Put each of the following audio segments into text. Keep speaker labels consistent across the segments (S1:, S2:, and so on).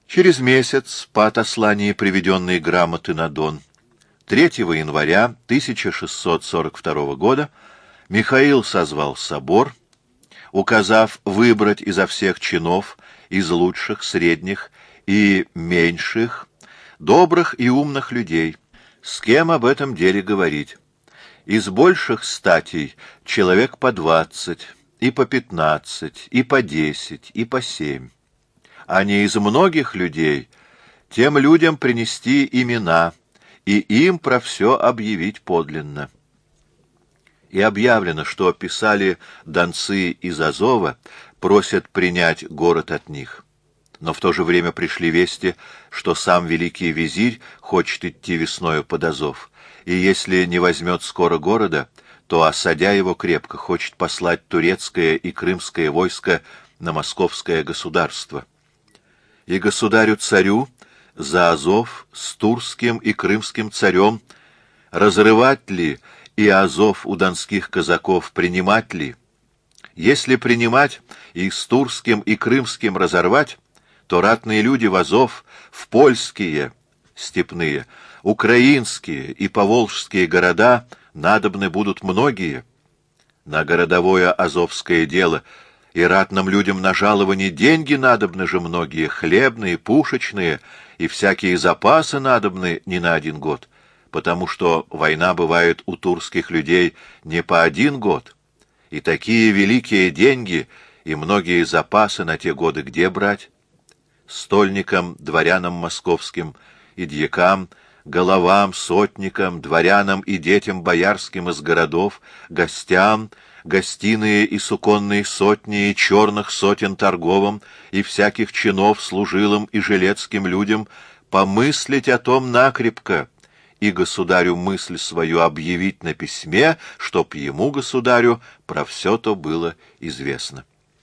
S1: Через месяц по отослании приведенной грамоты на Дон 3 января 1642 года Михаил созвал собор, указав выбрать изо всех чинов, из лучших, средних и меньших, добрых и умных людей, с кем об этом деле говорить. Из больших статей человек по 20, и по 15, и по 10, и по 7. А не из многих людей, тем людям принести имена, и им про все объявить подлинно. И объявлено, что писали донцы из Азова, просят принять город от них. Но в то же время пришли вести, что сам великий визирь хочет идти весною под Азов, и если не возьмет скоро города, то, осадя его крепко, хочет послать турецкое и крымское войско на московское государство. И государю-царю за Азов с турским и крымским царем разрывать ли и Азов у донских казаков принимать ли? Если принимать и с турским и крымским разорвать, то ратные люди в Азов, в польские степные, украинские и поволжские города надобны будут многие. На городовое азовское дело и ратным людям на жалование деньги надобны же многие, хлебные, пушечные, и всякие запасы надобны не на 1 год, потому что война бывает у турских людей не по 1 год, и такие великие деньги и многие запасы на те годы где брать? Стольникам, дворянам московским и дьякам, головам, сотникам, дворянам и детям боярским из городов, гостям, гостиные и суконные сотни и черных сотен торговым и всяких чинов служилым и жилецким людям помыслить о том накрепко и государю мысль свою объявить на письме, чтоб ему, государю, про все то было известно.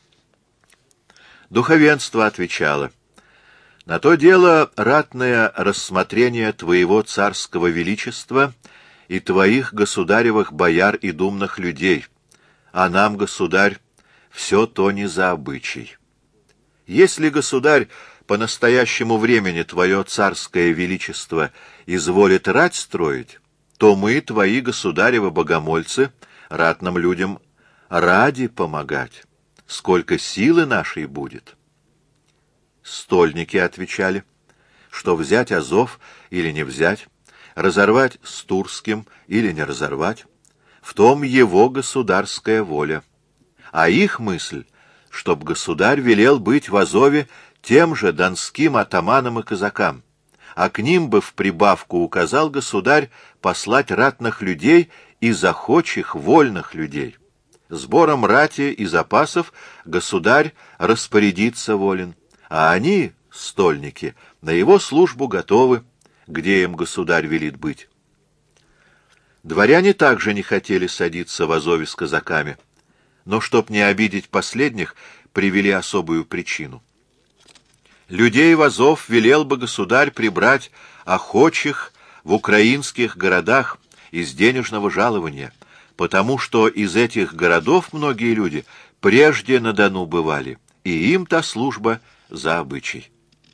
S1: Духовенство отвечало: на то дело ратное рассмотрение твоего царского величества и твоих государевых бояр и думных людей, а нам, государь, все то не за обычай. Если, государь, по настоящему времени твое царское величество изволит рать строить, то мы, твои государевы богомольцы, ратным людям ради помогать, сколько силы нашей будет. Стольники отвечали, что взять Азов или не взять, разорвать с турским или не разорвать, в том его государская воля. А их мысль, чтоб государь велел быть в Азове тем же донским атаманам и казакам, а к ним бы в прибавку указал государь послать ратных людей и захочих вольных людей. Сбором рати и запасов государь распорядиться волен, а они, стольники, на его службу готовы, где им государь велит быть. Дворяне также не хотели садиться в Азове с казаками, но, чтоб не обидеть последних, привели особую причину. Людей в Азов велел бы государь прибрать охочих в украинских городах из денежного жалования, потому что из этих городов многие люди прежде на Дону бывали, и им та служба за обычай.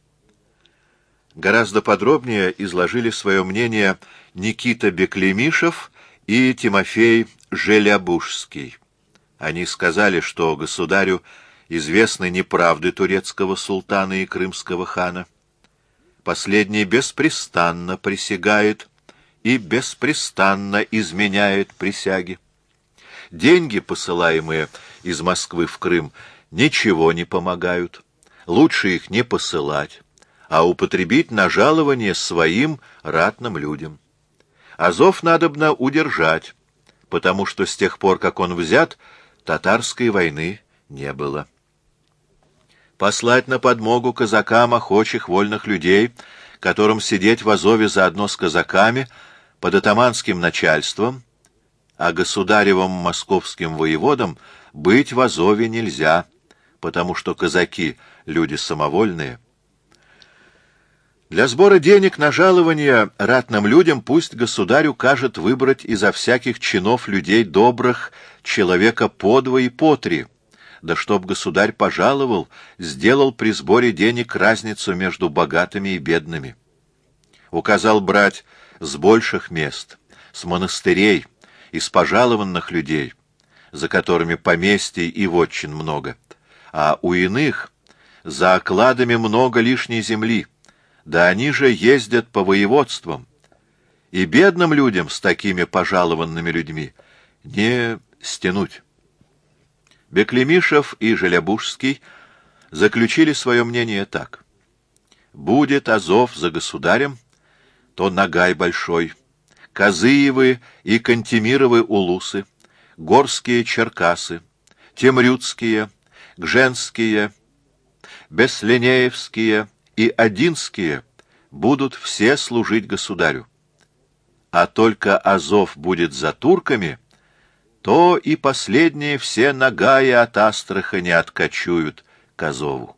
S1: Гораздо подробнее изложили свое мнение Никита Беклемишев и Тимофей Желябужский. Они сказали, что государю известны неправды турецкого султана и крымского хана. Последний беспрестанно присягает и беспрестанно изменяет присяги. Деньги, посылаемые из Москвы в Крым, ничего не помогают. Лучше их не посылать, а употребить на жалование своим ратным людям. Азов надобно удержать, потому что с тех пор, как он взят, татарской войны не было. Послать на подмогу казакам охочих вольных людей, которым сидеть в Азове заодно с казаками под атаманским начальством, а государевым московским воеводам быть в Азове нельзя, потому что казаки — люди самовольные. Для сбора денег на жалование ратным людям пусть государь укажет выбрать изо всяких чинов людей добрых человека по 2 и по 3, да чтоб государь пожаловал, сделал при сборе денег разницу между богатыми и бедными. Указал брать с больших мест, с монастырей, из пожалованных людей, за которыми поместий и вотчин много, а у иных за окладами много лишней земли, да они же ездят по воеводствам, и бедным людям с такими пожалованными людьми не стянуть. Беклемишев и Желябужский заключили свое мнение так: будет Азов за государем, то Нагай большой, Козыевы и Кантемировы улусы, Горские Черкасы, Темрюцкие, Гженские, Беслинеевские и Одинские будут все служить государю. А только Азов будет за турками, то и последние все Нагаи от Астрахани откочуют к Азову.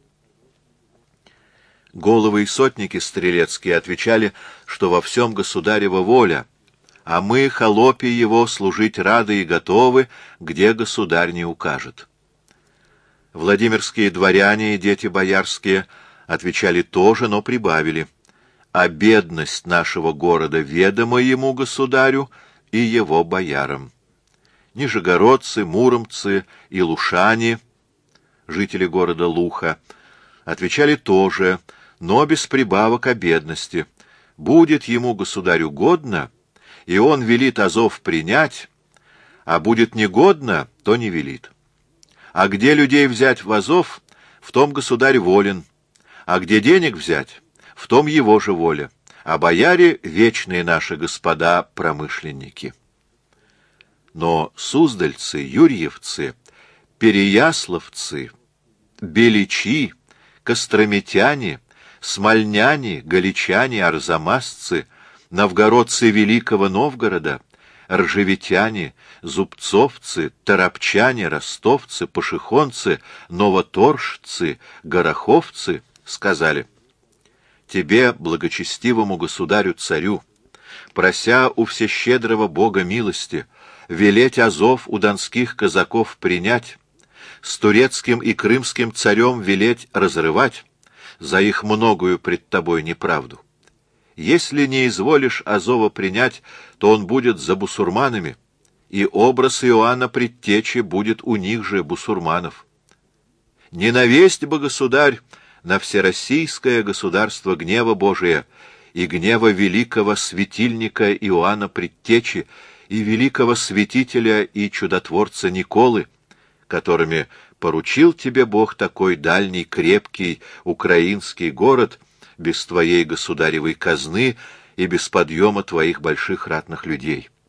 S1: Головы и сотники стрелецкие отвечали, что во всем государева воля, а мы, холопи его, служить рады и готовы, где государь не укажет. Владимирские дворяне и дети боярские отвечали тоже, но прибавили: а бедность нашего города ведома ему, государю, и его боярам. Нижегородцы, муромцы и лушане, жители города Луха, отвечали тоже, но без прибавок о бедности. Будет ему, государю, годно, и он велит Азов принять, а будет негодно, то не велит. А где людей взять в Азов, в том государь волен, а где денег взять, в том его же воля, а бояре — вечные наши господа промышленники. Но суздальцы, юрьевцы, переяславцы, беличи, костромитяне, смольняне, галичане, арзамасцы, новгородцы Великого Новгорода, ржевитяне, зубцовцы, торопчане, ростовцы, пашихонцы, новоторжцы, гороховцы сказали: тебе, благочестивому государю-царю, прося у всещедрого Бога милости, велеть Азов у донских казаков принять, с турецким и крымским царем велеть разрывать за их многою пред тобой неправду. Если не изволишь Азова принять, то он будет за бусурманами, и образ Иоанна Предтечи будет у них же, бусурманов. Не навесть бы, государь, на всероссийское государство гнева Божия и гнева великого светильника Иоанна Предтечи и великого святителя и чудотворца Николы, которыми поручил тебе Бог такой дальний, крепкий украинский город без твоей государевой казны и без подъема твоих больших ратных людей.